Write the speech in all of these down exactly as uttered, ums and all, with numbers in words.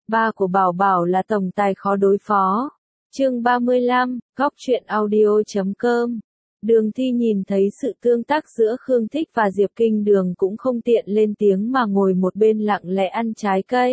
Ba của Bảo Bảo là tổng tài khó đối phó. Chương ba mươi lăm, góc truyện audio chấm com. Đường Thi nhìn thấy sự tương tác giữa Khương Thích và Diệp Kinh Đường cũng không tiện lên tiếng mà ngồi một bên lặng lẽ ăn trái cây.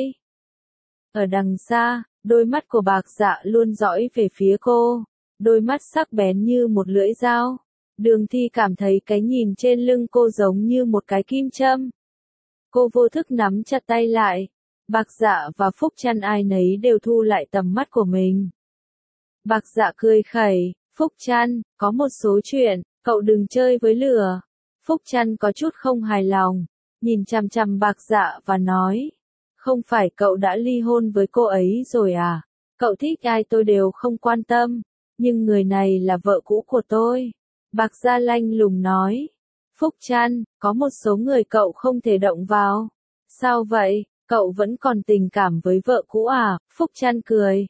Ở đằng xa, đôi mắt của Bạc Dạ luôn dõi về phía cô, đôi mắt sắc bén như một lưỡi dao. Đường Thi cảm thấy cái nhìn trên lưng cô giống như một cái kim châm. Cô vô thức nắm chặt tay lại. Bạc Dạ và Phúc Trăn ai nấy đều thu lại tầm mắt của mình. Bạc Dạ cười khẩy, Phúc Trăn, có một số chuyện, cậu đừng chơi với lửa. Phúc Trăn có chút không hài lòng, nhìn chằm chằm Bạc Dạ và nói, không phải cậu đã ly hôn với cô ấy rồi à? Cậu thích ai tôi đều không quan tâm, nhưng người này là vợ cũ của tôi. Bạc Dạ lanh lùng nói, Phúc Trăn, có một số người cậu không thể động vào. Sao vậy, cậu vẫn còn tình cảm với vợ cũ à? Phúc Trăn cười.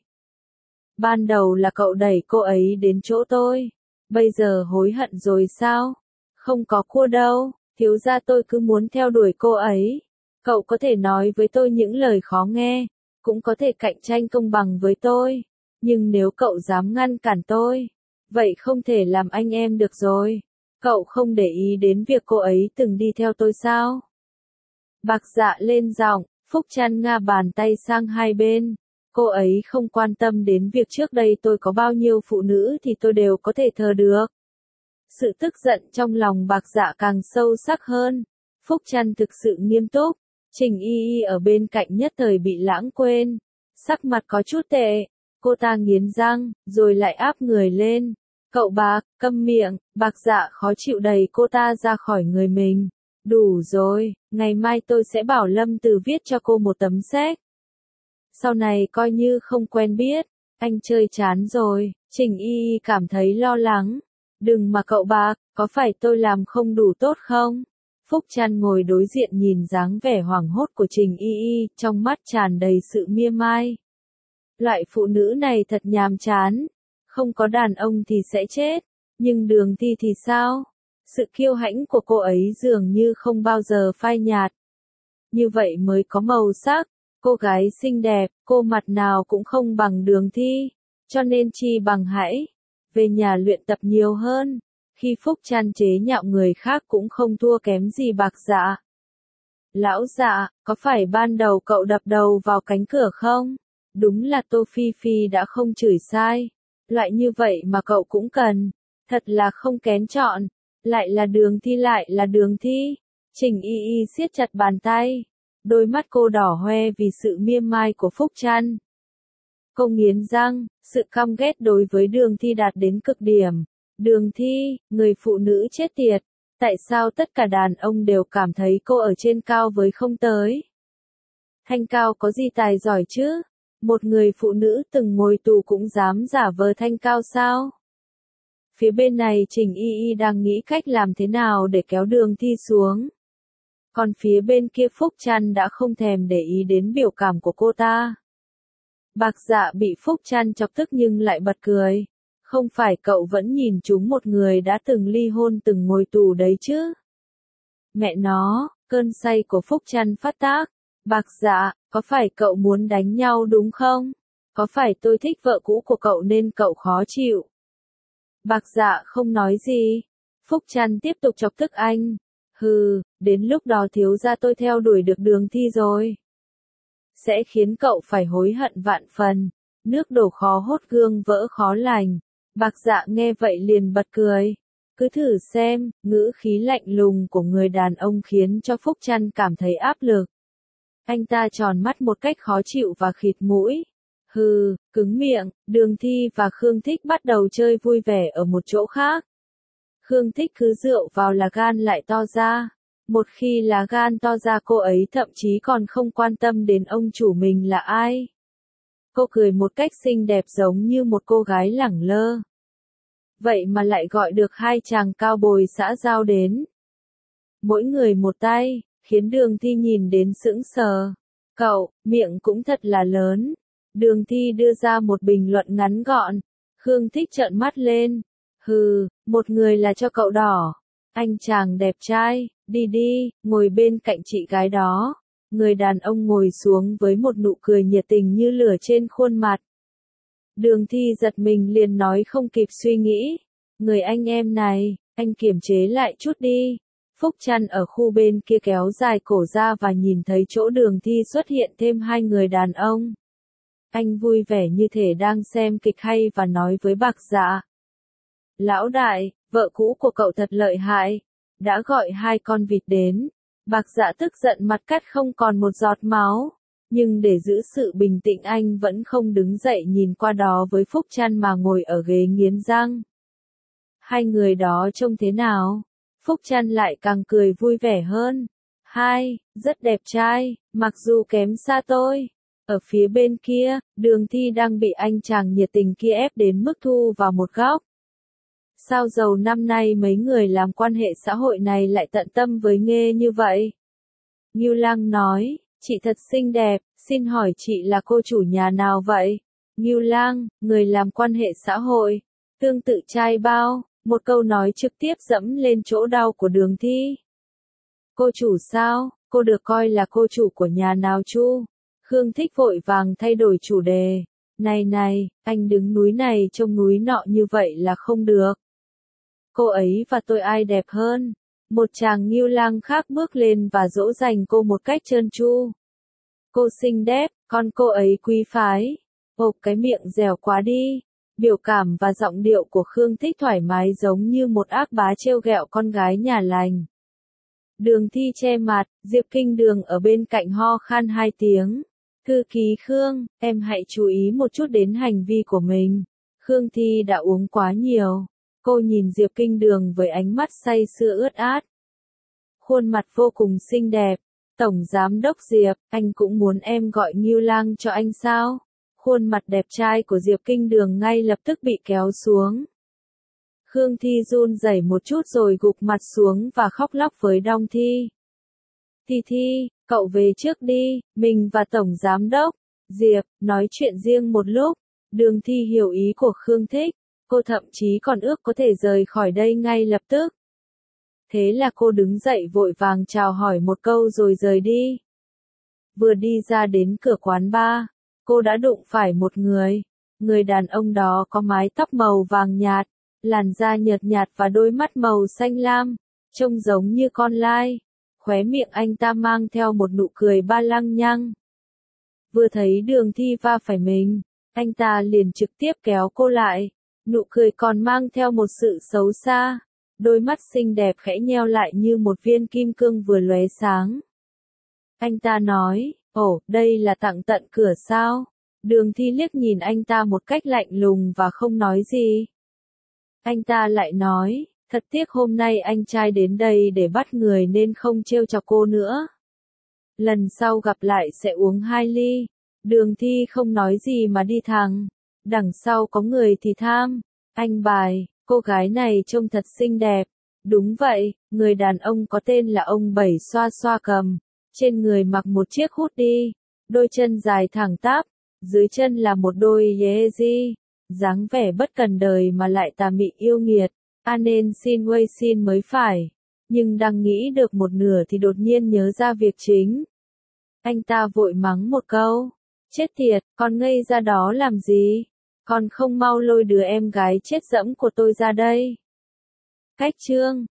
Ban đầu là cậu đẩy cô ấy đến chỗ tôi, bây giờ hối hận rồi sao? Không có cua đâu, thiếu gia tôi cứ muốn theo đuổi cô ấy. Cậu có thể nói với tôi những lời khó nghe, cũng có thể cạnh tranh công bằng với tôi, nhưng nếu cậu dám ngăn cản tôi, vậy không thể làm anh em được rồi. Cậu không để ý đến việc cô ấy từng đi theo tôi sao? Bạc Dạ lên giọng, Phúc Trăn ngả bàn tay sang hai bên. Cô ấy không quan tâm đến việc trước đây tôi có bao nhiêu phụ nữ thì tôi đều có thể thờ được. Sự tức giận trong lòng Bạc Dạ càng sâu sắc hơn. Phúc Trăn thực sự nghiêm túc. Trình Y Y ở bên cạnh nhất thời bị lãng quên. Sắc mặt có chút tệ. Cô ta nghiến răng, rồi lại áp người lên. Cậu Bạc, câm miệng. Bạc Dạ khó chịu đẩy cô ta ra khỏi người mình. Đủ rồi, ngày mai tôi sẽ bảo Lâm Từ viết cho cô một tấm séc. Sau này coi như không quen biết, anh chơi chán rồi. Trình Y Y cảm thấy lo lắng. Đừng mà cậu Bạc, có phải tôi làm không đủ tốt không? Phúc Trăn ngồi đối diện nhìn dáng vẻ hoảng hốt của Trình Y Y, trong mắt tràn đầy sự mỉa mai. Loại phụ nữ này thật nhàm chán, không có đàn ông thì sẽ chết, nhưng Đường Thi thì sao? Sự kiêu hãnh của cô ấy dường như không bao giờ phai nhạt. Như vậy mới có màu sắc. Cô gái xinh đẹp, cô mặt nào cũng không bằng Đường Thi, cho nên chi bằng hãy về nhà luyện tập nhiều hơn. Khi Phúc Trăn chế nhạo người khác cũng không thua kém gì Bạc Dạ. Lão Dạ, có phải ban đầu cậu đập đầu vào cánh cửa không? Đúng là Tô Phi Phi đã không chửi sai. Loại như vậy mà cậu cũng cần. Thật là không kén chọn. Lại là Đường Thi lại là Đường Thi. Trình Y Y siết chặt bàn tay. Đôi mắt cô đỏ hoe vì sự mỉa mai của Phúc Trăn. Cô nghiến răng, sự căm ghét đối với Đường Thi đạt đến cực điểm. Đường Thi, người phụ nữ chết tiệt. Tại sao tất cả đàn ông đều cảm thấy cô ở trên cao với không tới? Thanh Cao có gì tài giỏi chứ? Một người phụ nữ từng ngồi tù cũng dám giả vờ Thanh Cao sao? Phía bên này Trình Y Y đang nghĩ cách làm thế nào để kéo Đường Thi xuống. Còn phía bên kia Phúc Trăn đã không thèm để ý đến biểu cảm của cô ta. Bạc Dạ bị Phúc Trăn chọc tức nhưng lại bật cười. Không phải cậu vẫn nhìn trúng một người đã từng ly hôn từng ngồi tù đấy chứ? Mẹ nó, cơn say của Phúc Trăn phát tác. Bạc Dạ, có phải cậu muốn đánh nhau đúng không? Có phải tôi thích vợ cũ của cậu nên cậu khó chịu? Bạc Dạ không nói gì. Phúc Trăn tiếp tục chọc tức anh. Hừ, đến lúc đó thiếu gia tôi theo đuổi được Đường Thi rồi. Sẽ khiến cậu phải hối hận vạn phần. Nước đổ khó hốt gương vỡ khó lành. Bạc Dạ nghe vậy liền bật cười. Cứ thử xem, ngữ khí lạnh lùng của người đàn ông khiến cho Phúc Trăn cảm thấy áp lực. Anh ta tròn mắt một cách khó chịu và khịt mũi. Hừ, cứng miệng. Đường Thi và Khương Thích bắt đầu chơi vui vẻ ở một chỗ khác. Khương Thích cứ rượu vào là gan lại to ra. Một khi là gan to ra cô ấy thậm chí còn không quan tâm đến ông chủ mình là ai. Cô cười một cách xinh đẹp giống như một cô gái lẳng lơ. Vậy mà lại gọi được hai chàng cao bồi xã giao đến. Mỗi người một tay, khiến Đường Thi nhìn đến sững sờ. Cậu, miệng cũng thật là lớn. Đường Thi đưa ra một bình luận ngắn gọn. Khương Thích trợn mắt lên. Hừ, một người là cho cậu đỏ. Anh chàng đẹp trai, đi đi, ngồi bên cạnh chị gái đó. Người đàn ông ngồi xuống với một nụ cười nhiệt tình như lửa trên khuôn mặt. Đường Thi giật mình liền nói không kịp suy nghĩ. Người anh em này, anh kiềm chế lại chút đi. Phúc Trăn ở khu bên kia kéo dài cổ ra và nhìn thấy chỗ Đường Thi xuất hiện thêm hai người đàn ông. Anh vui vẻ như thể đang xem kịch hay và nói với Bạc Dạ. Lão đại, vợ cũ của cậu thật lợi hại, đã gọi hai con vịt đến. Bạc Dạ tức giận mặt cắt không còn một giọt máu, nhưng để giữ sự bình tĩnh anh vẫn không đứng dậy nhìn qua đó với Phúc Trăn mà ngồi ở ghế nghiến răng. Hai người đó trông thế nào? Phúc Trăn lại càng cười vui vẻ hơn. Hai, rất đẹp trai, mặc dù kém xa tôi. Ở phía bên kia, Đường Thi đang bị anh chàng nhiệt tình kia ép đến mức thu vào một góc. Sao giàu năm nay mấy người làm quan hệ xã hội này lại tận tâm với nghề như vậy? Ngưu Lang nói, chị thật xinh đẹp, xin hỏi chị là cô chủ nhà nào vậy? Ngưu Lang, người làm quan hệ xã hội, tương tự trai bao, một câu nói trực tiếp dẫm lên chỗ đau của Đường Thi. Cô chủ sao, cô được coi là cô chủ của nhà nào chu? Khương Thích vội vàng thay đổi chủ đề. Này này, anh đứng núi này trông núi nọ như vậy là không được. Cô ấy và tôi ai đẹp hơn? Một chàng Ngưu Lang khác bước lên và dỗ dành cô một cách trơn tru. Cô xinh đẹp, con cô ấy quý phái. Ộp cái miệng dẻo quá đi. Biểu cảm và giọng điệu của Khương Thích thoải mái giống như một ác bá trêu ghẹo con gái nhà lành. Đường Thi che mặt, Diệp Kinh Đường ở bên cạnh ho khan hai tiếng. Thư ký Khương, em hãy chú ý một chút đến hành vi của mình. Khương Thi đã uống quá nhiều. Cô nhìn Diệp Kinh Đường với ánh mắt say sưa ướt át. Khuôn mặt vô cùng xinh đẹp. Tổng Giám đốc Diệp, anh cũng muốn em gọi Ngưu Lang cho anh sao? Khuôn mặt đẹp trai của Diệp Kinh Đường ngay lập tức bị kéo xuống. Khương Thi run rẩy một chút rồi gục mặt xuống và khóc lóc với Đong Thi. Thi Thi, cậu về trước đi, mình và Tổng Giám đốc Diệp nói chuyện riêng một lúc. Đường Thi hiểu ý của Khương Thích. Cô thậm chí còn ước có thể rời khỏi đây ngay lập tức. Thế là cô đứng dậy vội vàng chào hỏi một câu rồi rời đi. Vừa đi ra đến cửa quán bar, cô đã đụng phải một người. Người đàn ông đó có mái tóc màu vàng nhạt, làn da nhợt nhạt và đôi mắt màu xanh lam, trông giống như con lai. Khóe miệng anh ta mang theo một nụ cười ba lăng nhăng. Vừa thấy Đường Thi va phải mình, anh ta liền trực tiếp kéo cô lại. Nụ cười còn mang theo một sự xấu xa. Đôi mắt xinh đẹp khẽ nheo lại như một viên kim cương vừa lóe sáng. Anh ta nói, ồ, đây là tặng tận cửa sao? Đường Thi liếc nhìn anh ta một cách lạnh lùng và không nói gì. Anh ta lại nói, thật tiếc hôm nay anh trai đến đây để bắt người nên không trêu chọc cô nữa. Lần sau gặp lại sẽ uống hai ly. Đường Thi không nói gì mà đi thẳng. Đằng sau có người thì tham. Anh bài, cô gái này trông thật xinh đẹp. Đúng vậy, người đàn ông có tên là ông Bảy xoa xoa cầm. Trên người mặc một chiếc hoodie, đôi chân dài thẳng tắp, dưới chân là một đôi Yeezy. Dáng vẻ bất cần đời mà lại tà mị yêu nghiệt. À nên xin quay xin mới phải. Nhưng đang nghĩ được một nửa thì đột nhiên nhớ ra việc chính. Anh ta vội mắng một câu. Chết tiệt, con ngây ra đó làm gì? Con không mau lôi đứa em gái chết dẫm của tôi ra đây. Cách chương